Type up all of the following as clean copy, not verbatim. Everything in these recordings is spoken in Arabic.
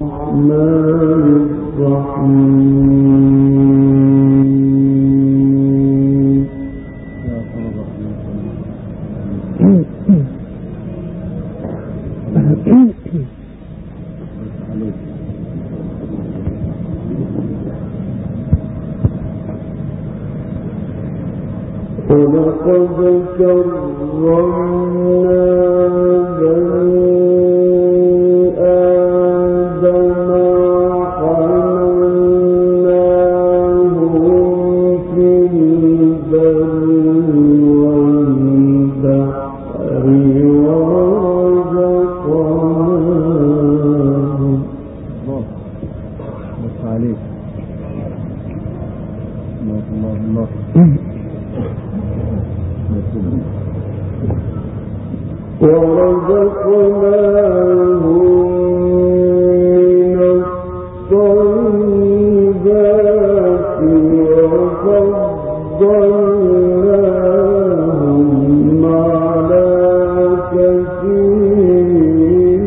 ولقد كرمنا بني آدم وحملناهم في البر والبحر ورزقناهم. بس عليك. الله ورزقناهم من الطيبات وفضلناهم على كثير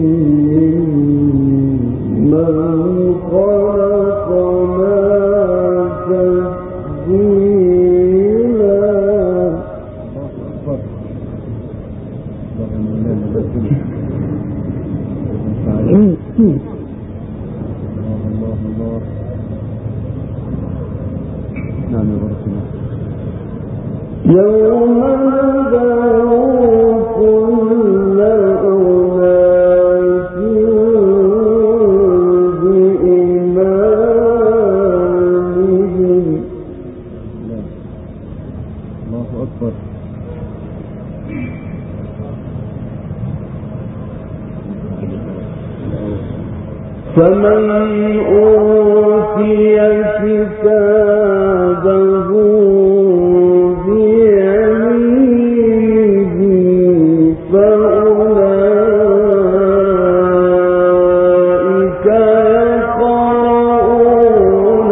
من خلقنا يوم ندعو كل أناس بإمامهم. الله أكبر. فمن أوتي كتابه بيمينه فأولئك يقرؤون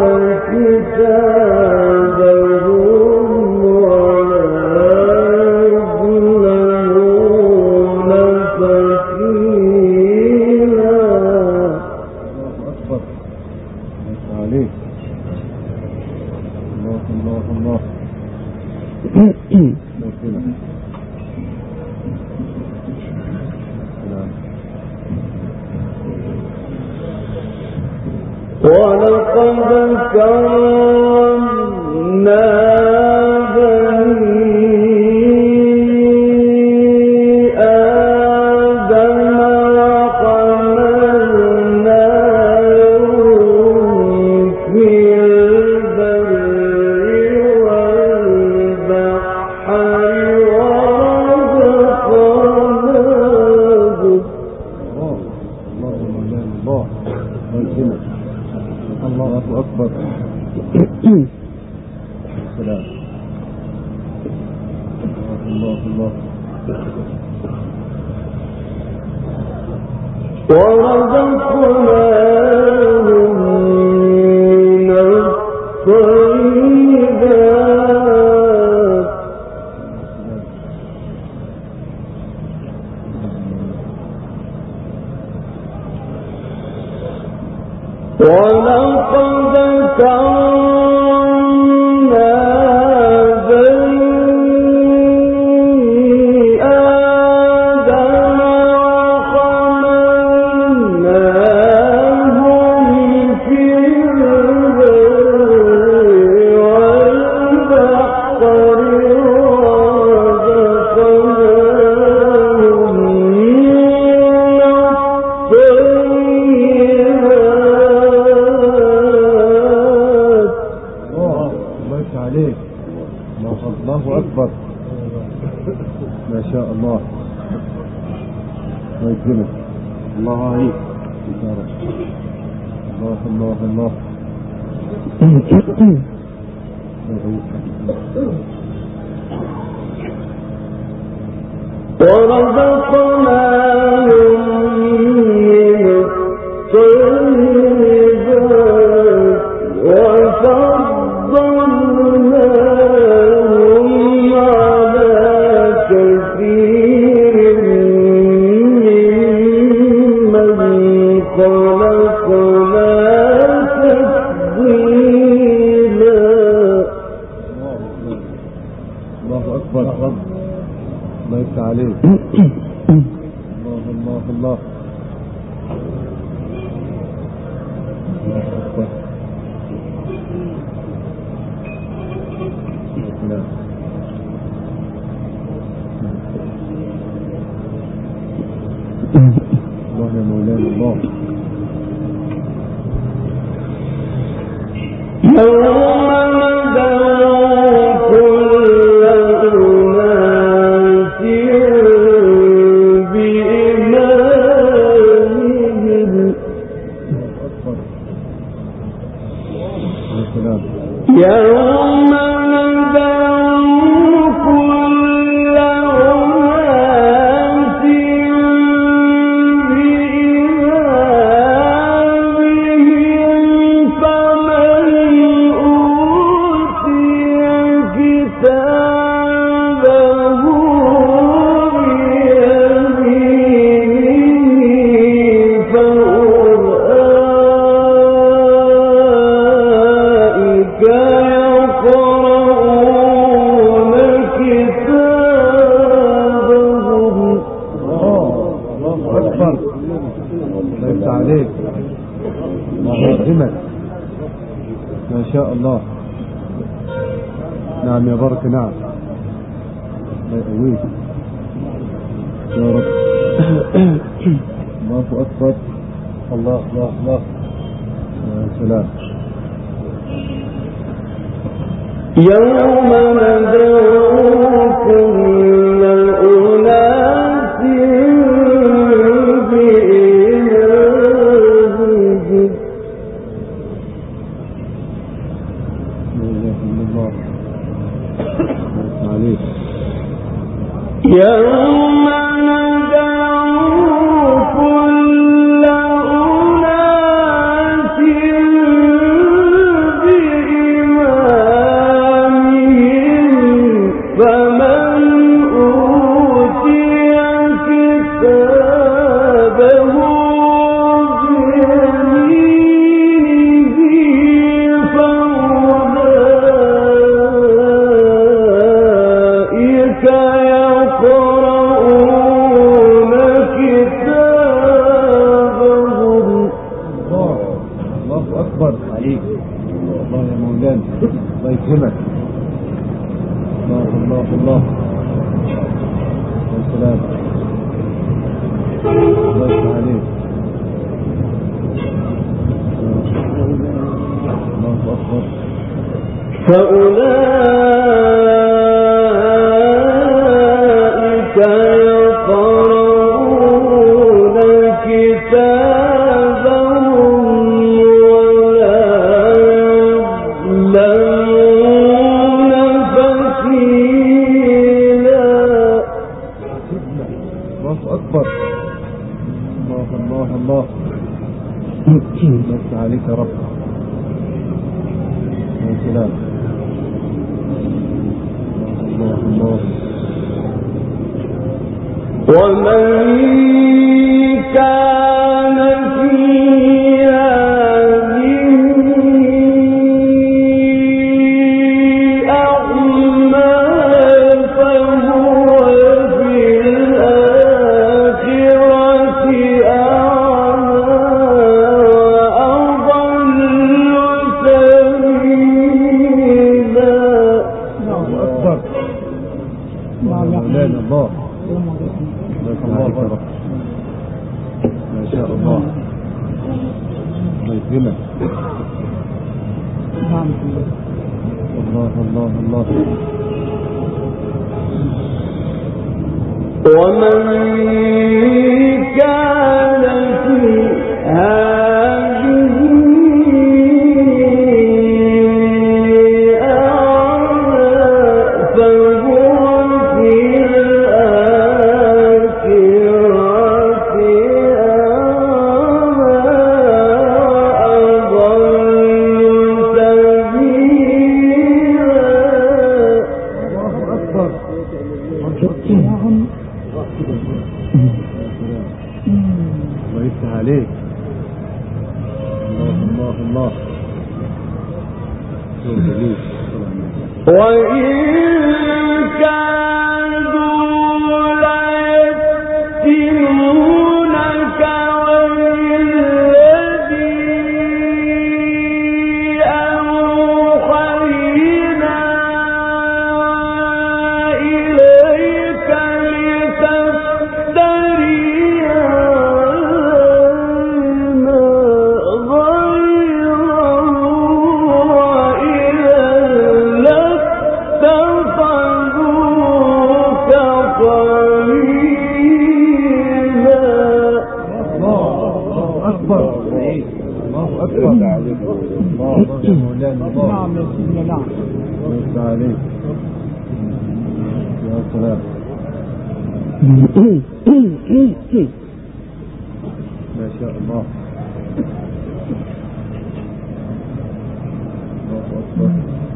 كتابهم ولا يظلمون فتيلا. عليك. الله ولقد كرمنا بني آدم وحملناهم في البر والبحر ورزقناهم. الله أكبر. السلام. الله ورزقناهم من الطيبات ولقد كرمنا بني آدم وحملناهم في البر والبحر ورزقناهم من الطيبات. عليك. الله أكبر. ما شاء الله. الله يكرمك. الله عليك. الله ورزقناهم من الطيبات وفضلناهم على كثير ممن الله أكبر. الله يفتح عليك. الله الله الله. الله أكبر. نعم. الله يا مولانا الله. ما شاء الله. نعم يا بركة. نعم الله يقويك يا رب. الله أكبر. الله الله الله. يا سلام. يوم ندعو كل أناس بإمامهم. يوم ندعو كل أناس بإمامهم فمن أوتي كتابه بيمينه فأولئك يقرؤون كتابهم. الله أكبر عليك. الله يا مولانا الله يكرمك. الله الله الله. يا سلام. الله يفتح عليك. الله أكبر. فأولئك يقرؤون كتابهم ولا يظلمون فتيلا. الله أكبر. الله الله الله. يفتح عليك يا رب. يا سلام. الله الله. ومن كان في هذه أعمى فهو في الآخرة أعمى وأضل سبيلا. الله أكبر. الله مولانا الله. الله أكبر. ما شاء الله. الله يكرمك. الله الله الله. ومن كان في هذه أعمى فهو في الآخرة أعمى أضل سبيلا. الله أكبر. الله جميل. وإن كادوا ليفتنونك والذي أوحينا إليك لتفتري علينا غيره وإذا لاتخذوك خليلا. الله أكبر. الله أكبر. مولانا الله. نعم يا سيدنا. نعم. الله عليك يا سلام. ما شاء الله. الله أكبر.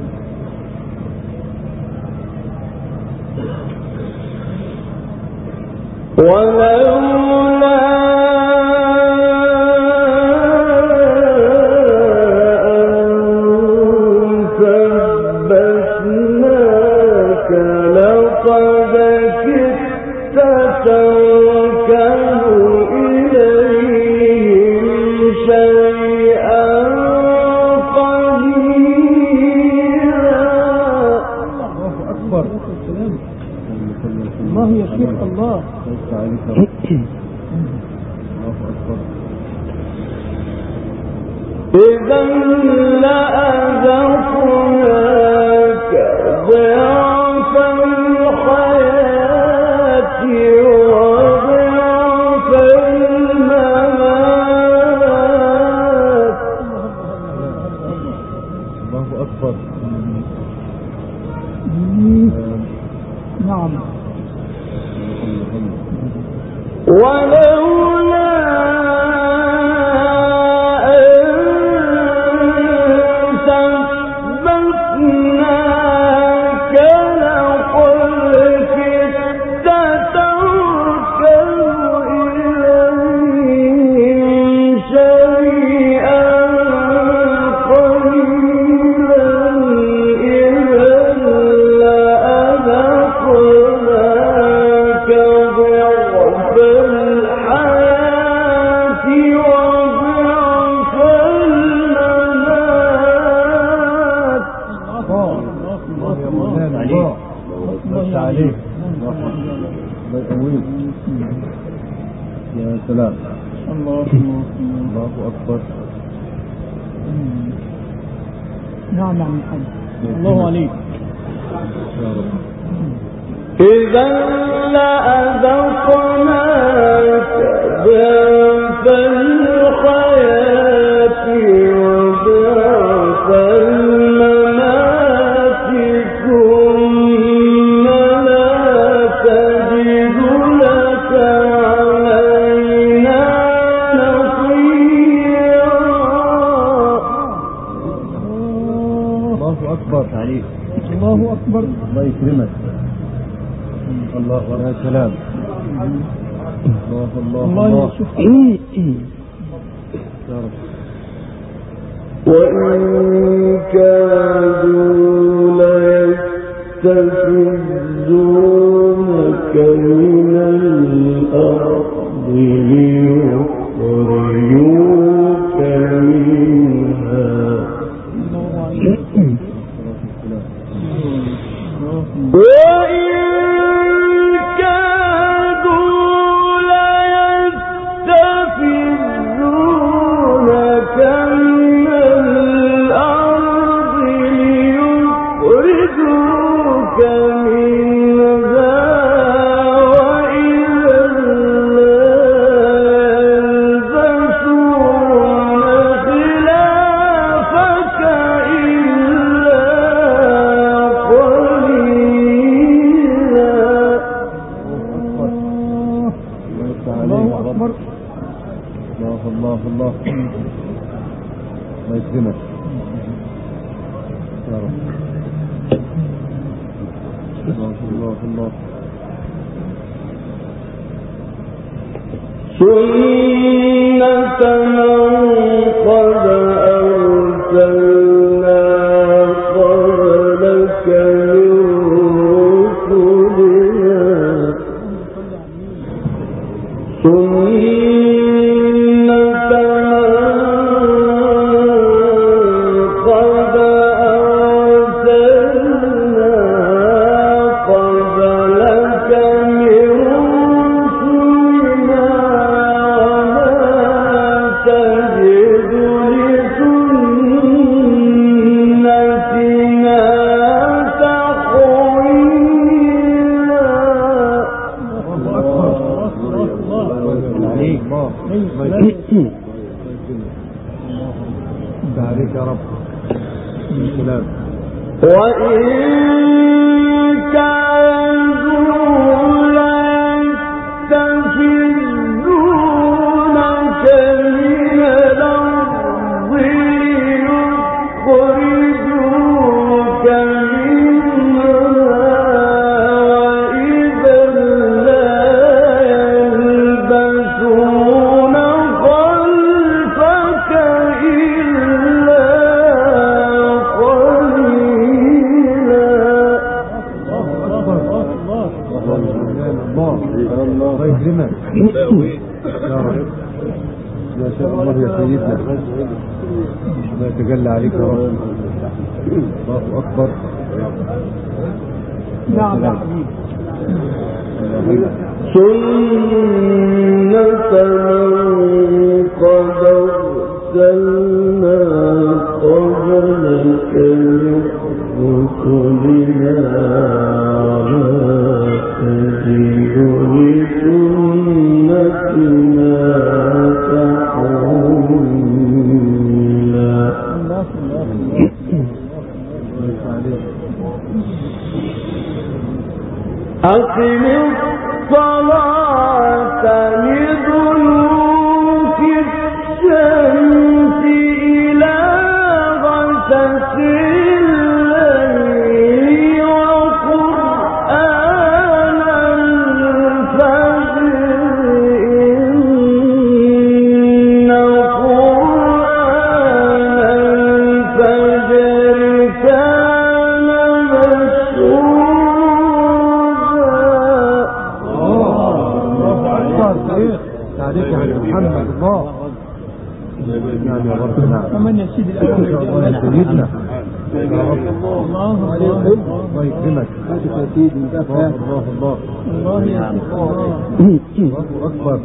ولولا أن ثبتناك لقد كدت تركن إليهم شيئا قليلا. الله أكبر. الله يا شيخ الله. الله أكبر. إذا لأذقناك ضعف الحياة وضعف الممات. الله أكبر. نعم. ولولا أن ثبتناك لقد كدت تركن إليهم شيئا قليلا. إذا لأذقناك ضعف الحياة وضعف الممات. الله يا مولانا الله. الله عليك. الله يقويك. يا سلام. الله أكبر. نعم يا محمد. الله عليك. يا رب. إذا لأذقناك ضعف الحياة وضعف الممات ثم لا تجد لك علينا نصيرا. الله أكبر عليك. الله أكبر. الله يكرمك. الله يا سلام. الله الله الله الله. يشوف. يا رب. وإن كادوا ليستفزونك من الأرض ليخرجوك منها. وإن كادوا ليستفزونك من الأرض ليخرجوك منها وإذا لا يلبسون خلافك إلا قليلا. الله أكبر. الله الله الله. الله يكرمك يا رب. الله الله الله. سنة من قد عليك يا رب. السلام. وإن كانوا ليستفزونك من الأرض ليخرجوك منها وإذا لا يلبثون خلفك إلا الله يكرمك يا رب. ما شاء الله يا سيدنا، ما يتجلى عليك يا رب. الله أكبر. نعم يا حبيبي. سنة من قد أرسلنا قبلك من رسلنا تجد لسنتنا تحويلا. أقم الصلاة لدلوك الشمس إلى غسق الليل وقرآن الفجر إن قرآن الفجر كان عليك يا محمد. الله نعم يا رب. نعم كمان يا سيدي الأول سيدنا يا رب. الله الله يكرمك يا سيدي. الله الله يا سيدي. الله أكبر.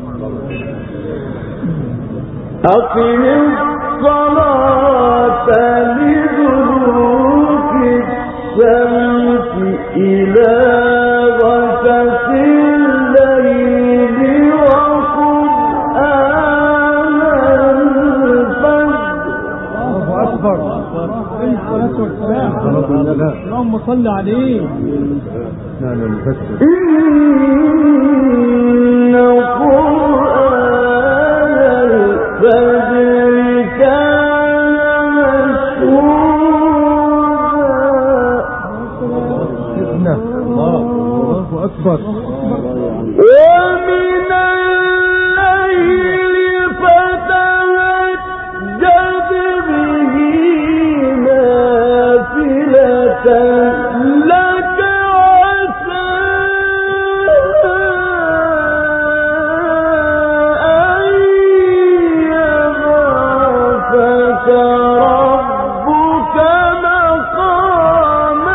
أقم الصلاة لدلوك الشمس إلى غسق الليل وقرآن الفجر. الله أكبر. الصلاة والسلام. اللهم صل عليه. نعم المفسر. إن قرآن الفجر كان مشهودا. الله أكبر. ومن الليل فتهجد به نافلة لك عسى أن يبعثك ربك مقاما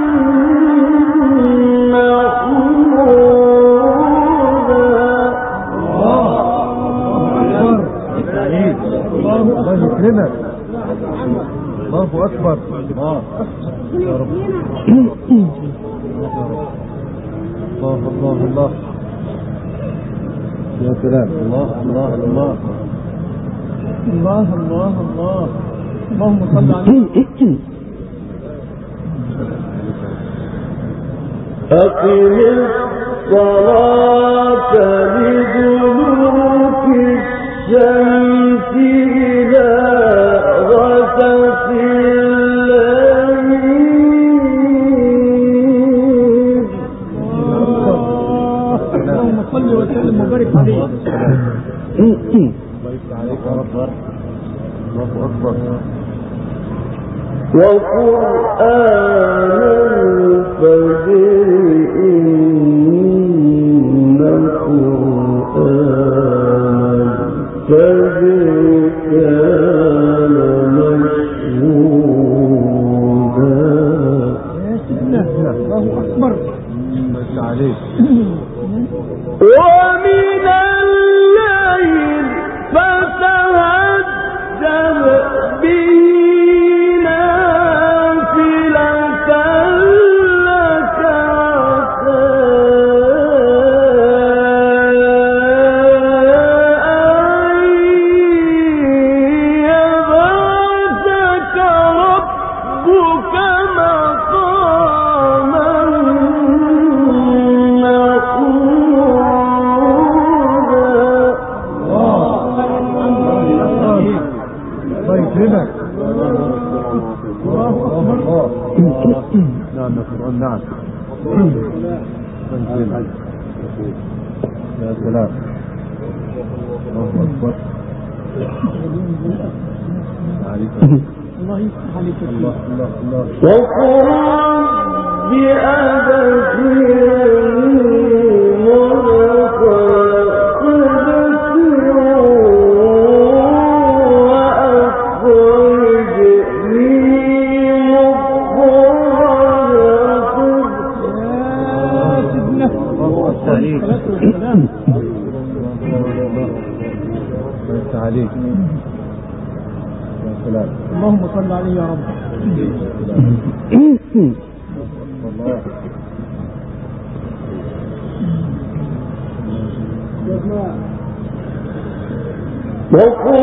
الله يكرمك. الله أكبر. الله يا رب. الله يا سلام. الله اللهم صل عليه. أقم الصلاة لدلوك الشمس إلى غسق الليل. اللهم صل وسلم وبارك عليه. الله أكبر. وقرآن الفجر إن قرآن الفجر كان مشهودا. الله أكبر. عليك. ومن الليل فتهجد به ويكرمك. الله أكبر. نعم يا قرآن، نعم. يا سلام. الله أكبر. الله يفتح عليك. الله الله الله. وقل عليك. يا سلام. اللهم صل عليه يا رب. وقل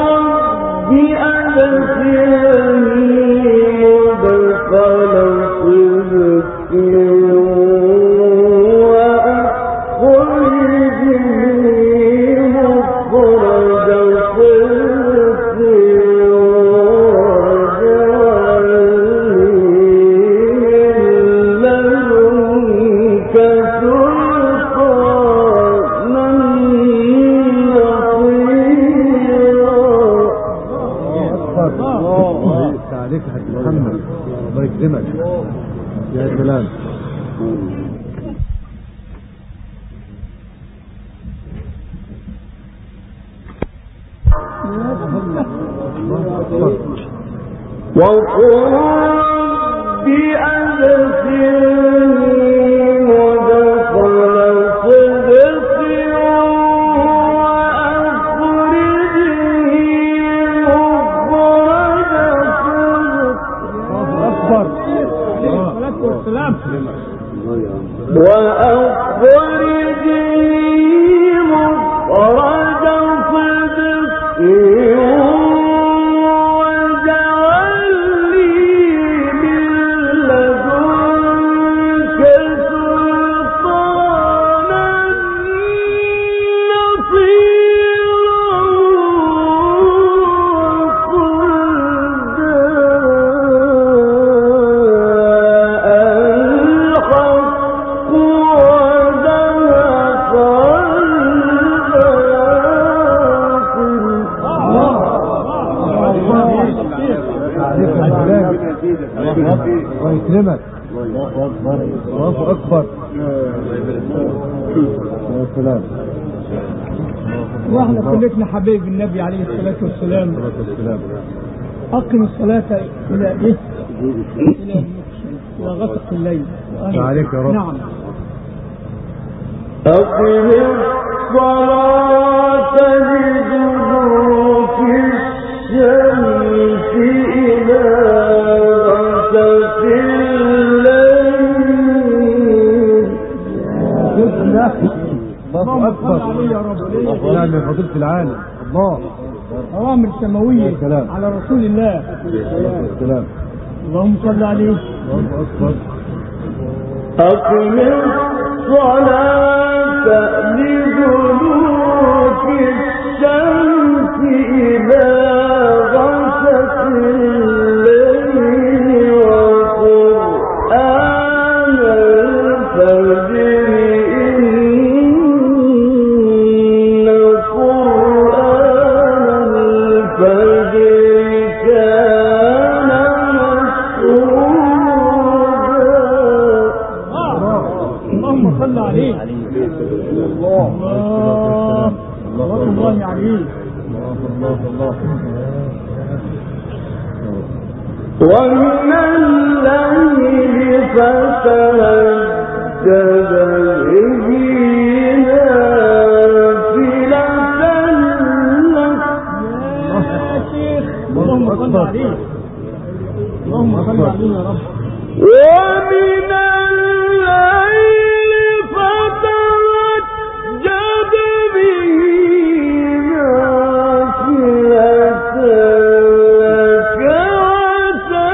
بأدخلني مدخل صدق يا سلام. وقل بأدخلني مدخل صدق وأخرجني مخرج صدق واجعل لي من لدنك سلطانا ويكرمك. الله أكبر. يا سلام. واحنا كلنا حبايب النبي عليه الصلاة والسلام. أقم الصلاة إلى إيه؟ إلى غسق الليل. عليك يا رب. نعم. أقم الصلاة لدلوك الشمس إلى غسق الليل. الله أكبر. نعم يا فضيلة العالم. الله. أوامر سماوية على رسول الله. السلام. اللهم صل عليه. الله أكبر. أقم الصلاة لدلوك الشمس إلى غسق الليل وقرآن الفجر إن قرآن الفجر كان مشهودا. اللهم صل عليه. الله الله عليه. ومن الليل فتهجد به نافلة لك. يا شيخ اللهم صل عليه. اللهم صل عليه يا رب. ومن الليل فتهجد به نافلة لك عسى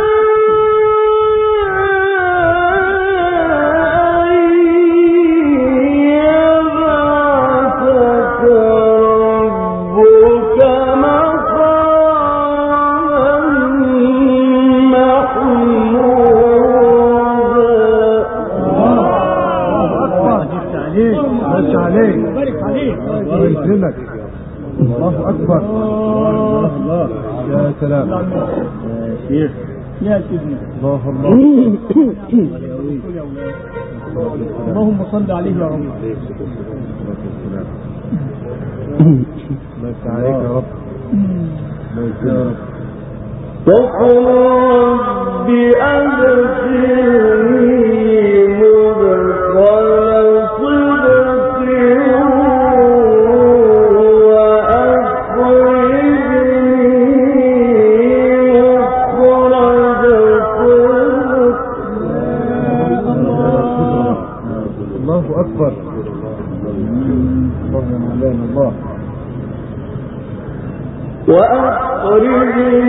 أن يبعثك ربك مقاما سلام. يا شيخ يا سيدنا الله الله. اللهم صل عليه يا رب. الله يفتح عليك يا رب. الله يفتح يا رب. وقل رب أدخلني مدخل صدق الله أكبر. الله يا مولانا الله. وأخرجني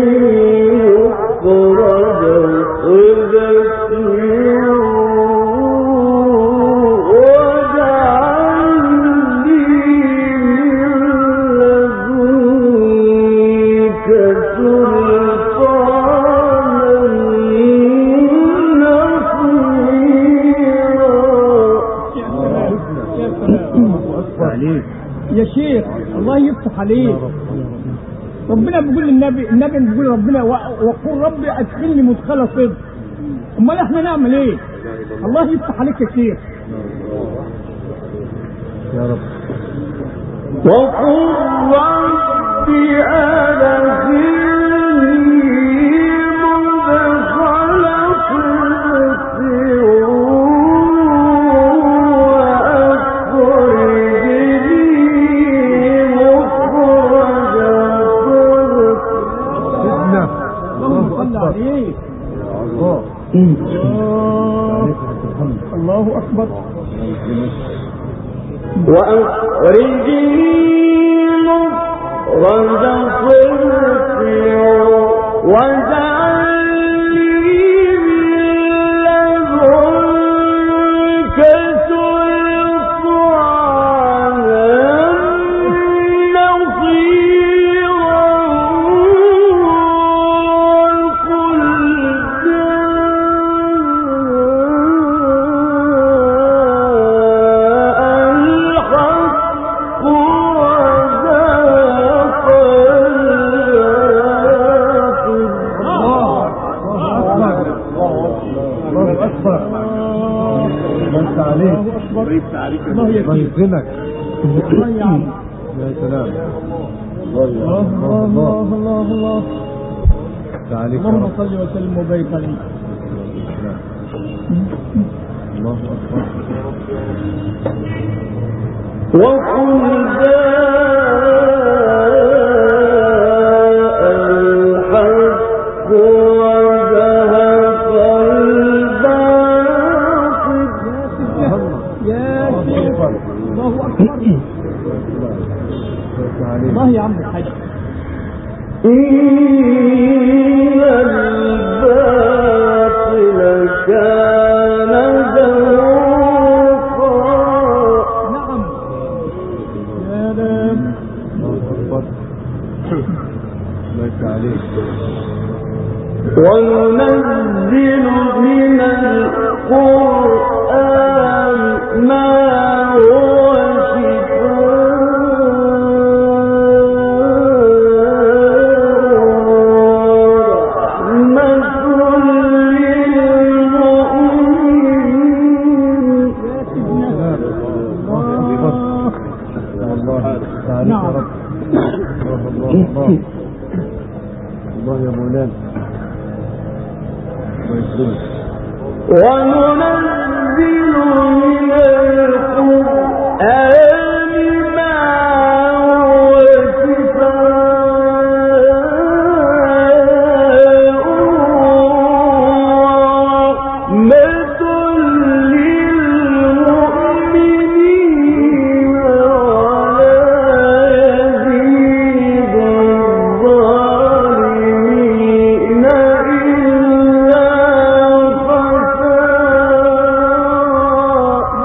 مخرج صدق واجعل لي من لدنك سلطانا نصيرا. يا شيخ الله يفتح عليك. ربنا بيقول النبي بيقول ربنا وقل ربي ادخلني مدخل صدق. امال احنا نعمل ايه؟ الله يفتح عليك يا شيخ. يا رب. وقل ربي أدخلني مدخل صدق الله أكبر. وأخرجني مخرج صدق واجعل لي من لدنك سلطانا الله يكرمك. يا سلام. الله الله الله الله. اللهم صل وسلم وبارك عليه. الله أكبر. وقل جاء الحق وزهق الباطل. يا شيخ الله أكبر. الله يا عم الحاج. إن الباطل كان زهوقا. نعم يا لام. الله أكبر. الله عليك. وننزل من القرآن ما هو الله يا مولانا. وننزل من القرآن ما هو شفاء ورحمة للمؤمنين ولا يزيد الظالمين إلا خسارا.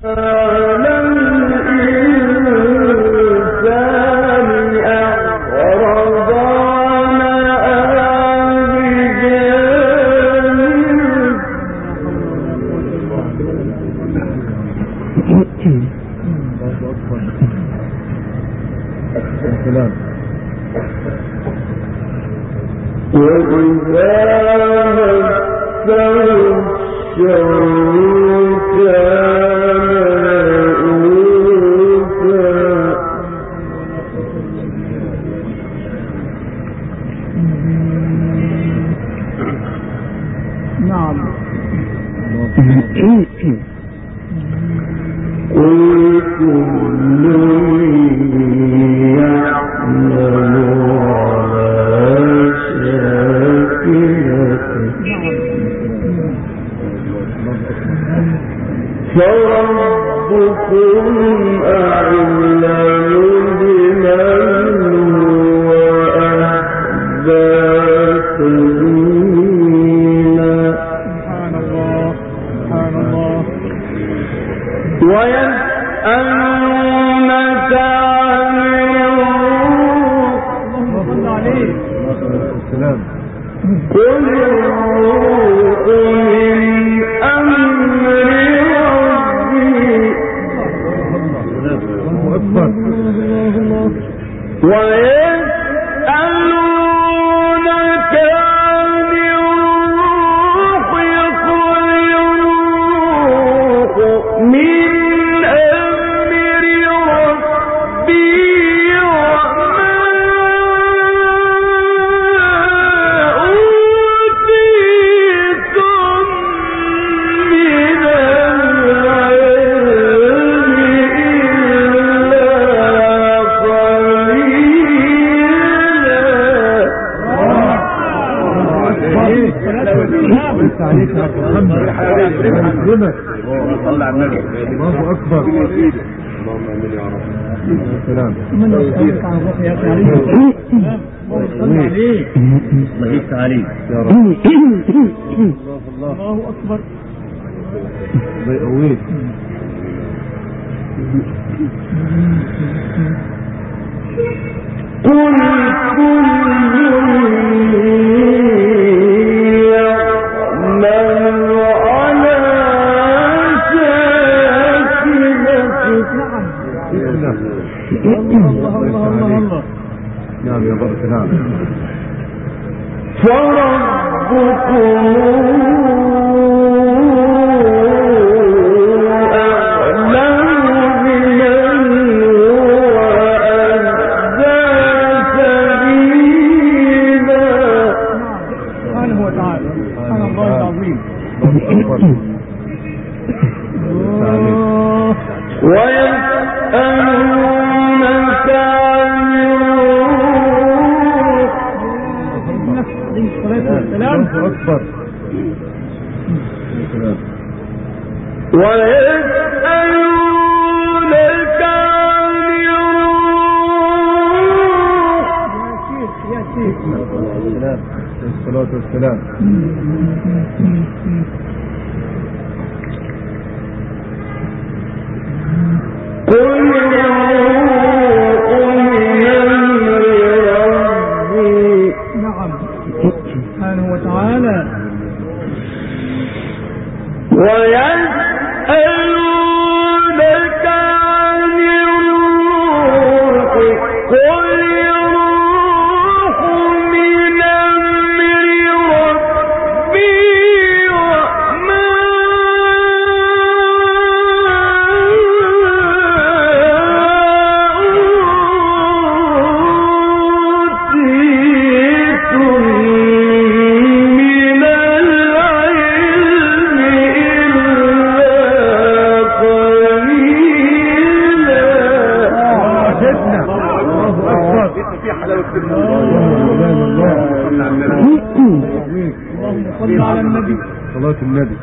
صلاة النبي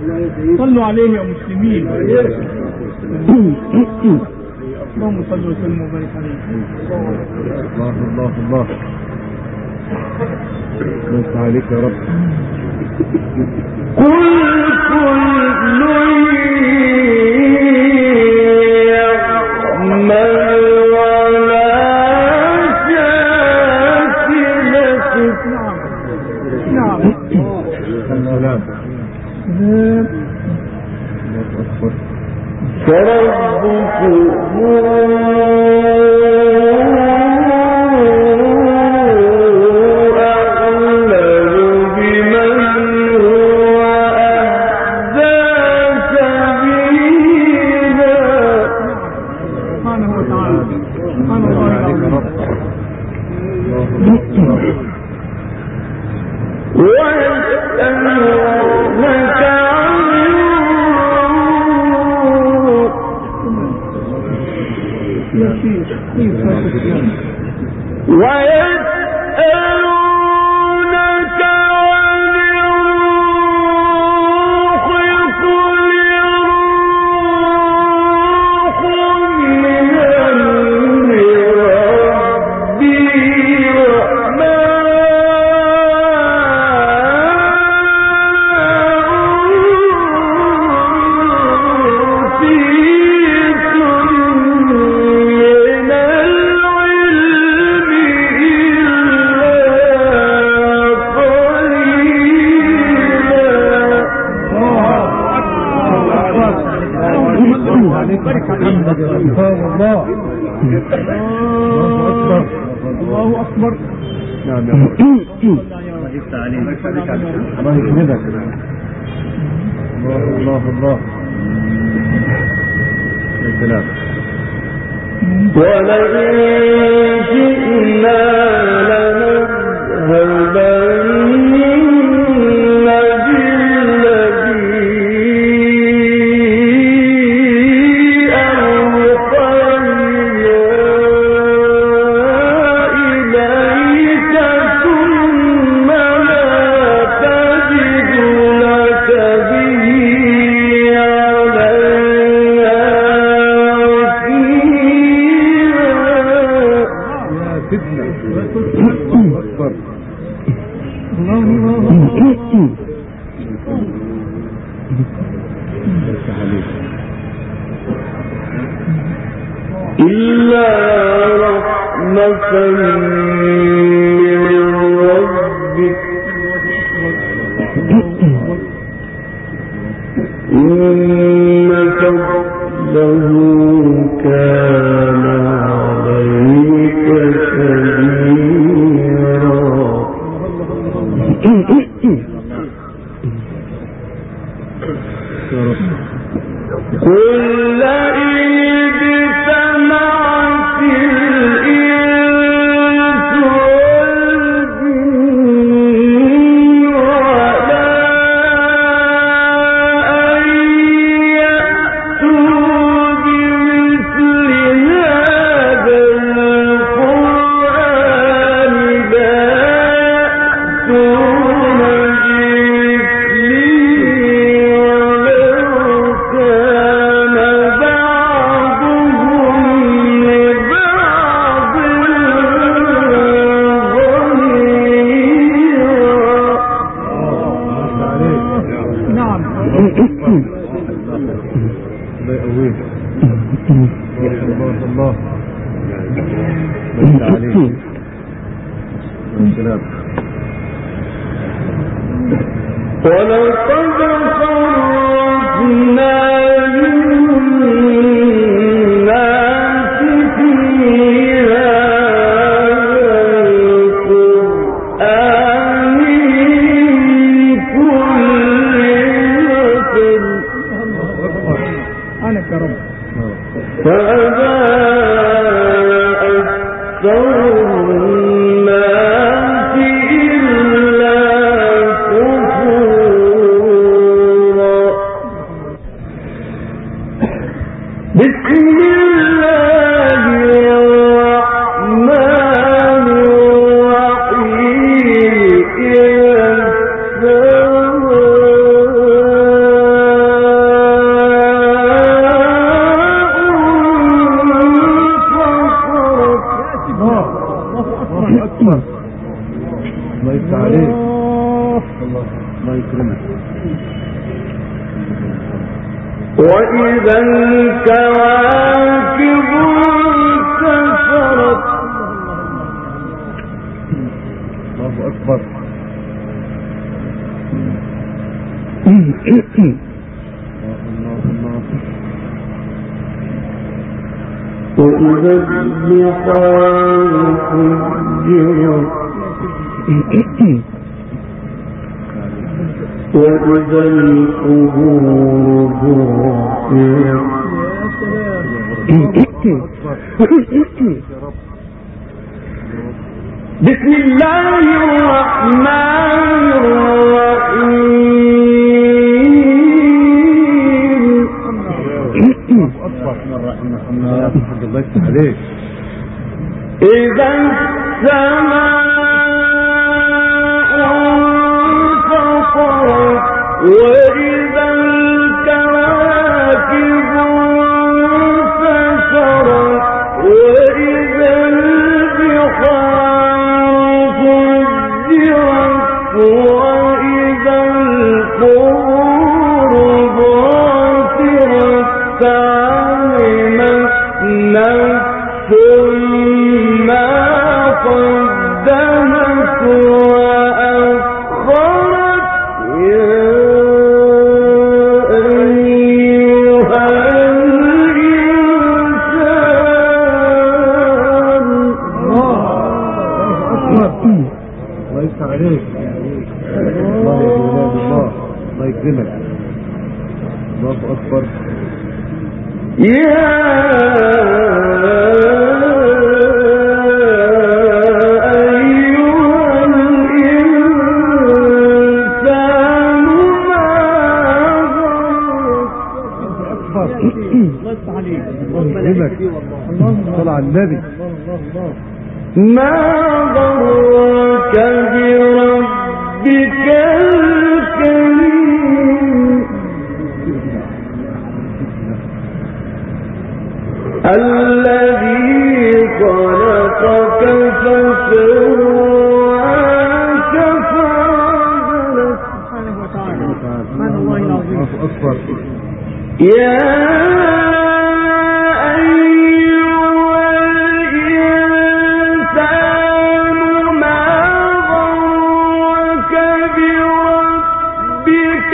صلوا عليه يا مسلمين. اللهم صل وسلم وبارك عليه. الله الله الله بس عليك يا رب. كل الله أكبر. نعم يا رب. الله يكرمك. الله الله. يا سلام. ولئن شئنا لنذهبن إلا رحمة من ربك إن فضله كان عليك كبيرا. قل ولقد صرفنا للناس في هذا القرآن من كل مثل فأبى أكثر الناس إلا كفورا. بسم الله الرحمن الرحيم. إذا الله يفتح عليك. الله يكرمك. وإذا الكواكب انتثرت. الله أكبر. الله الله الله. وإذا البحار فجرت وإذا القبور بعثرت. بسم الله الرحمن الرحيم. إذا السماء انفطرت وإذا الكواكب انتثرت وإذا البحار فجرت وإذا القبور بعثرت علمت نفس ما قدمت وأخرت يا أيها الإنسان. الله يفتح عليك. الله يا ولاد الله، الله يكرمك. الله أكبر. يا أيها الإنسان ما غرك. الله يكرمك. صل على النبي. ما غرك بربك الكريم الذي خلقك فسواك فعدلك. سبحانه وتعالى. سبحان الله العظيم. الله أكبر. يا أيها الإنسان ما غرك بربك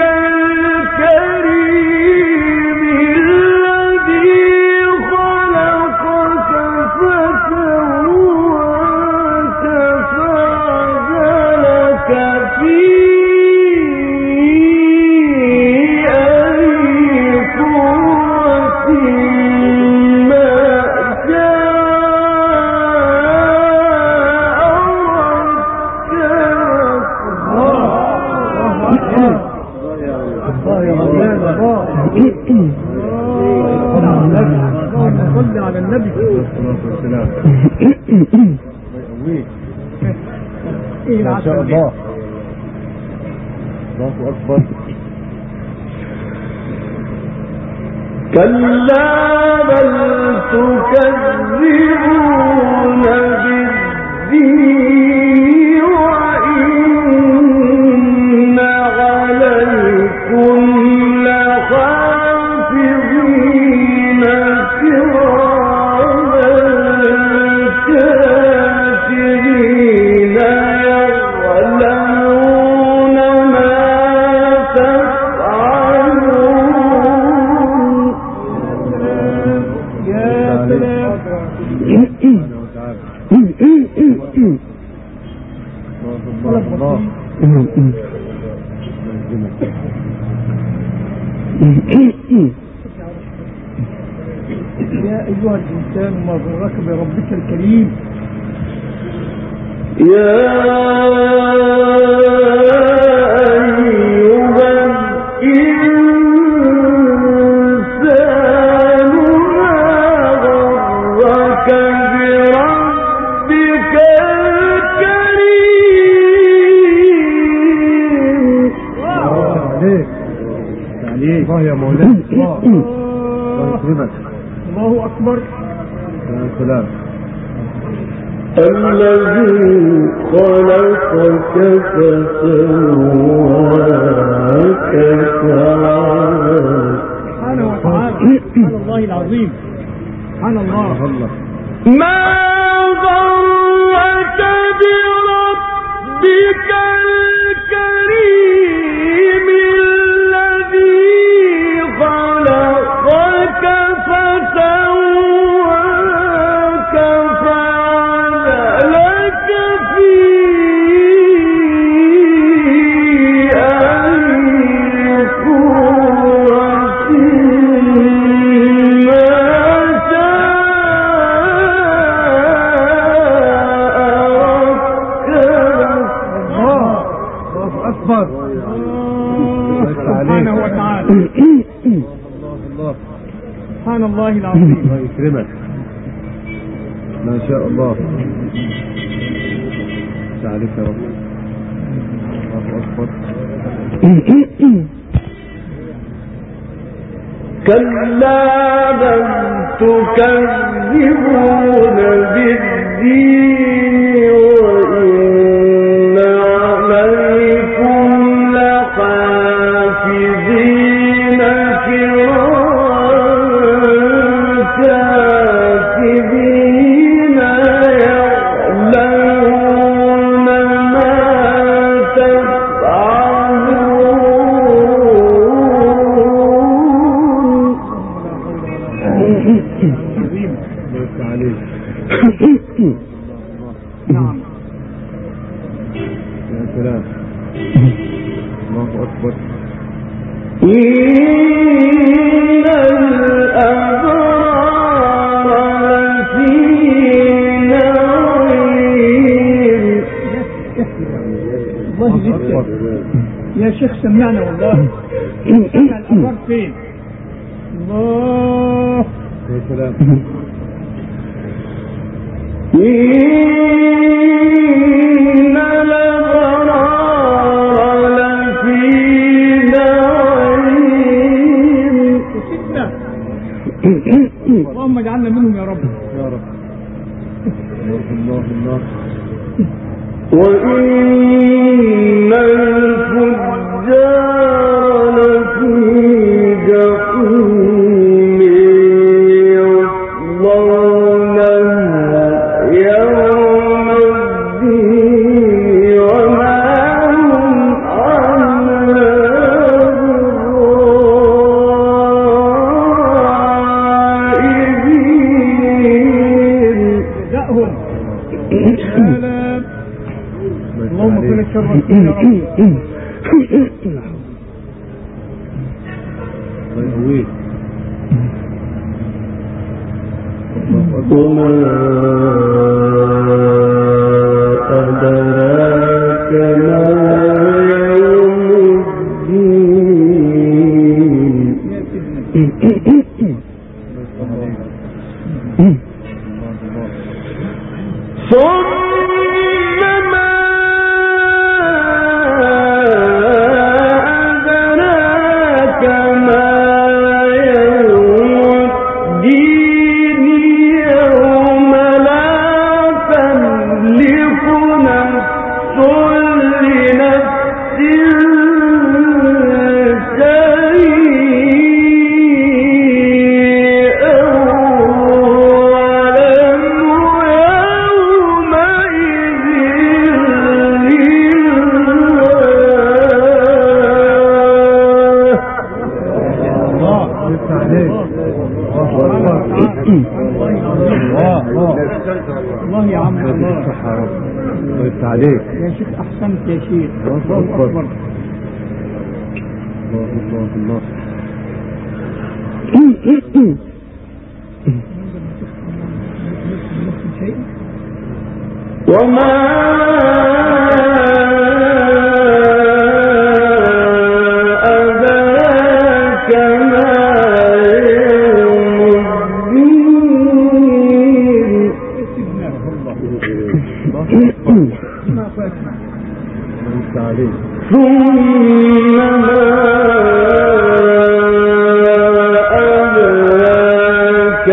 الكريم الذي خلقك فسواك فعدلك في صل على النبي. ما شاء الله. الله أكبر. كلا بل تكذبون بالدين وإن عليكم لحافظين كراما كاتبين يعلمون ما تفعلون. يا سلام. الله. يا أيها الإنسان ما غرك بربك الكريم. يا أيها الإنسان ما غرك بربك الكريم. الله يا مولانا. الله يكرمك. الله أكبر. يا سلام. الذي خلقك فسواك فعدلك. سبحانه وتعالى. سبحان الله العظيم. سبحان الله. ما غرك بربك الكريم الذي خلقك فسواك الله. سبحان الله العظيم. الله يكرمك. ما شاء الله. عليك يا رب. الله أكبر. كلا بل تكذبون بالدين وإن عليكم لحافظين كراما كاتبين يعلمون ما نعم. يا سلام. الله أكبر. إن الأبرار لفي نعيم. الله يجزيك يا شيخ، سمعنا والله. سمع الأبرار فين؟ الله. يا سلام. إن الأبرار لفي نعيم. اللهم اجعلنا منهم يا رب. يا رب. الله الله. وإن الفجار لفي جحيم يصلونها يوم الدين وما هم عنها بغائبين. دعهم. اللهم كن الشر يا رب. الله يقويك. وما أدراك ما يوم الدين. ثم ما أدراك ما يوم الدين. يوم لا تملك نفس لنفس شيئا والأمر يومئذ الله يا عم. الله الله عليك يا شيخ، احسنت يا شيخ. الله أكبر. الله الله. وما أدراك ما يوم الدين. ثم ما أدراك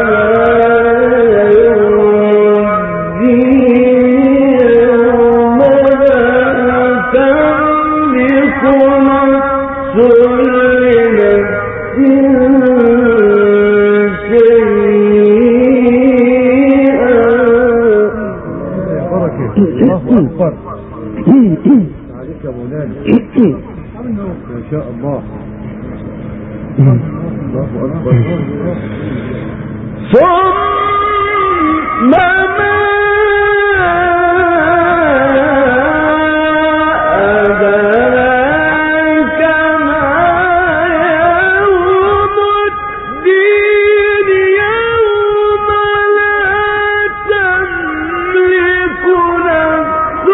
الله أكبر. عليك يا مولانا. ما شاء الله. الله أكبر. ثم ما أدراك ما يوم الدين. يوم لا تملك نفس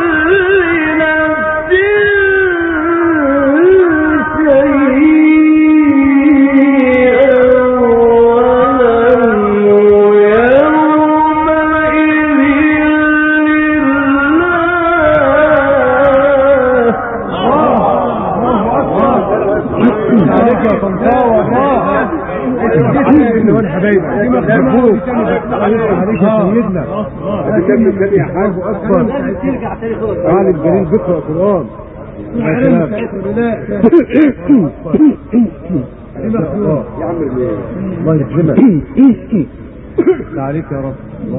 لنفس شيئا وانا حبايبي عليك يا سيدنا الله اكبر عالم جليل بيقرأ قرآن يا عم الله يكرمك عليك يا رب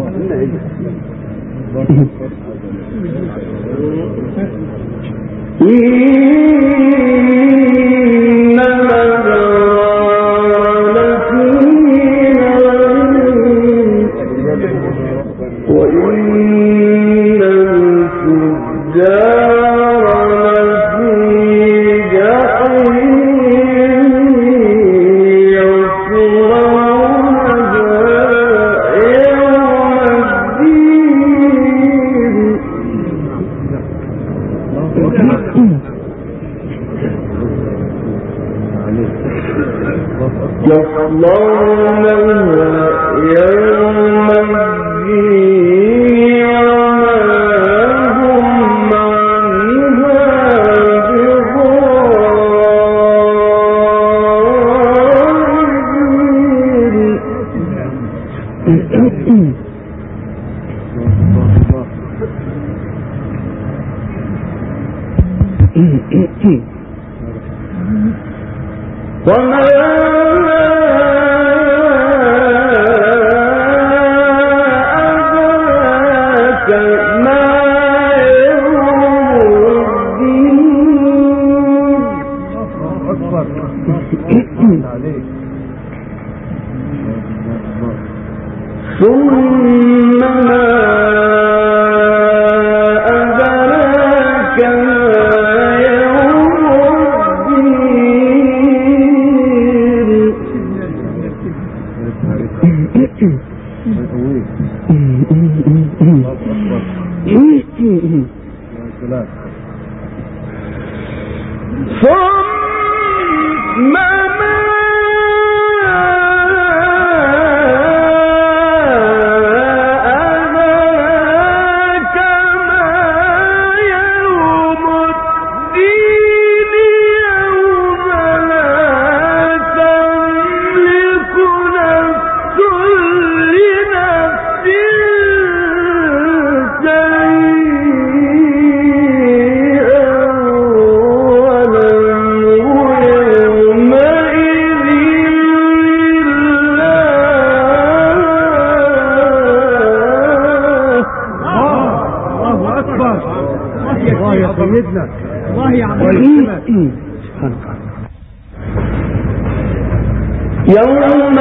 يوم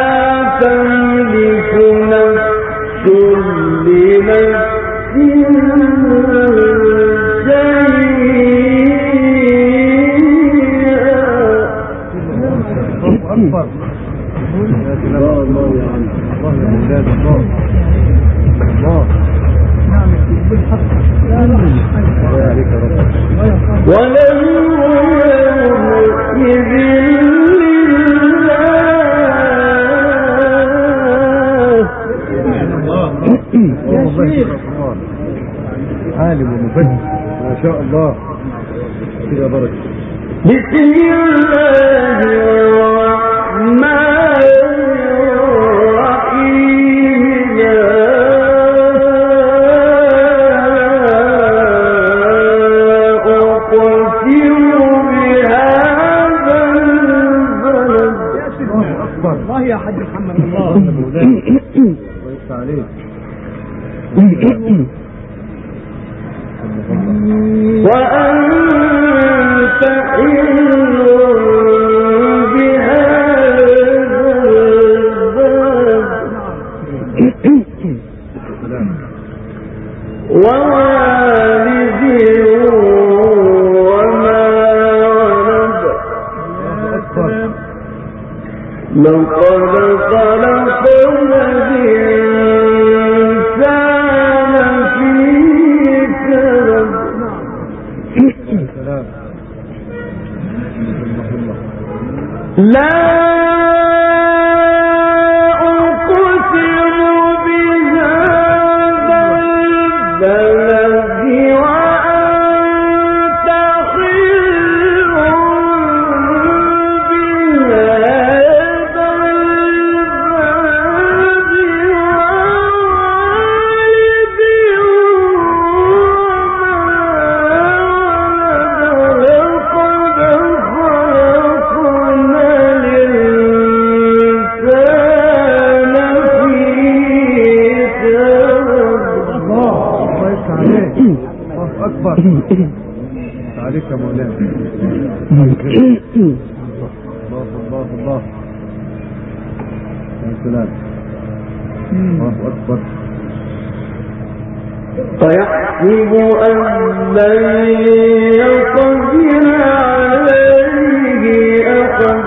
لا تملك نفس لنفس عالم ومفهم ما شاء الله كده بركة. بسم الله الرحمن الرحيم أقسم بهذا البلد. الله يا حاج محمد الله ويفتح عليك وأنت حل بهذا البلد ووالد وما ولد لقد خلقنا الإنسان في كبد. لا أقسم بهذا البلد وأنت حل بهذا عليك يا مولانا. الله الله يا سلام. الله أكبر. فيحسب أن لن يقدر عليه أحد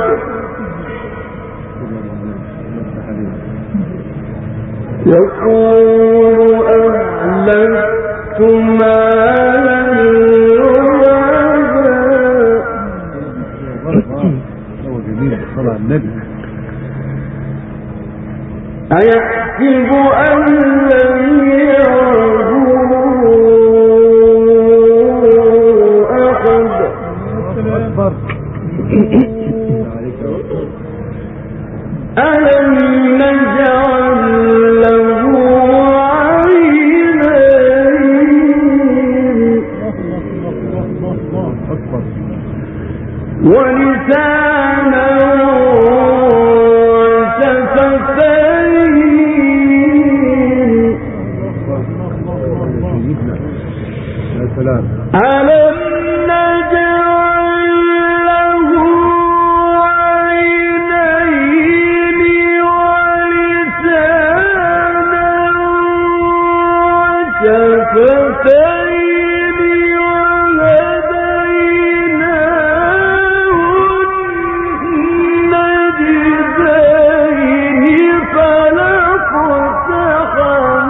يقول أهلكت مالا لبدا. هو جميل صلى النبي. أيحسب أن لن يره أحد أكبر. ألم نجعل له عينين ولسانا وشفتين. ألم نجعل له عينين ولسانا وشفتين وهديناه النجدين فلاقتحم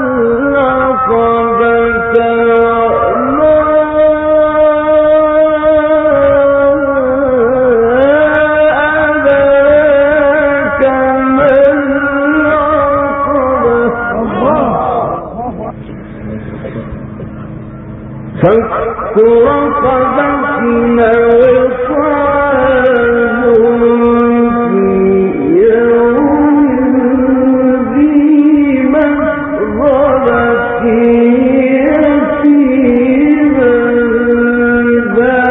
العقبة فك رقبة وطعام في يوم ذي مسغبة يتيما ذا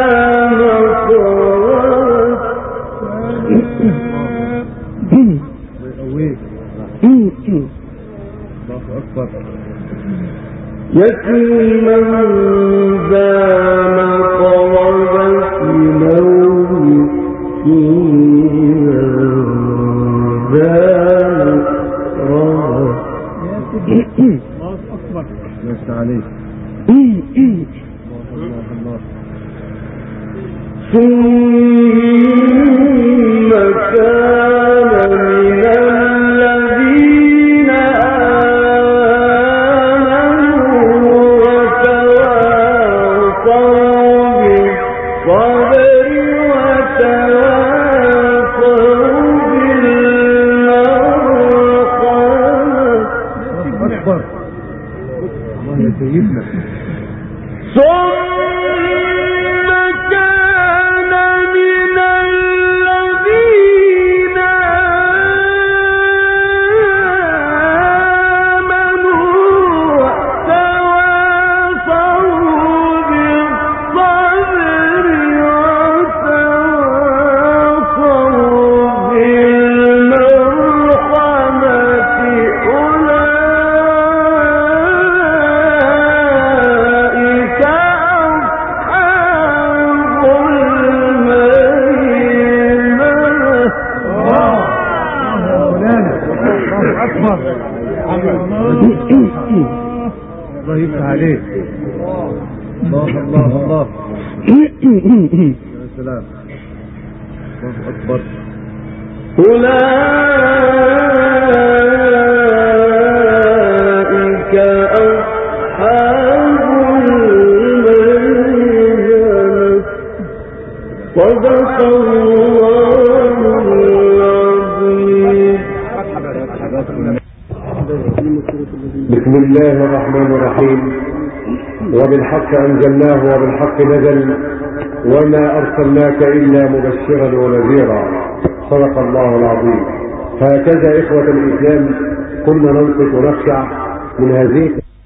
مقربة يتيما ذا مقربة أو مسكينا ذا مقربة. لست عليك. ثم كان من الذين آمنوا وتواصوا بالصبر وتواصوا بالمرحمة. أكبر. الله يا سيدنا. الله يفتح عليك. الله الله الله. يا سلام. الله أكبر. أولئك أصحاب الميمنة صدق الله العظيم. بسم الله الرحمن الرحيم. وبالحق أنزلناه وبالحق نزل وما أرسلناك إلا مبشرا ونذيرا. صدق الله العظيم. هكذا إخوة الإسلام كنا ننصت ونخشع من هذه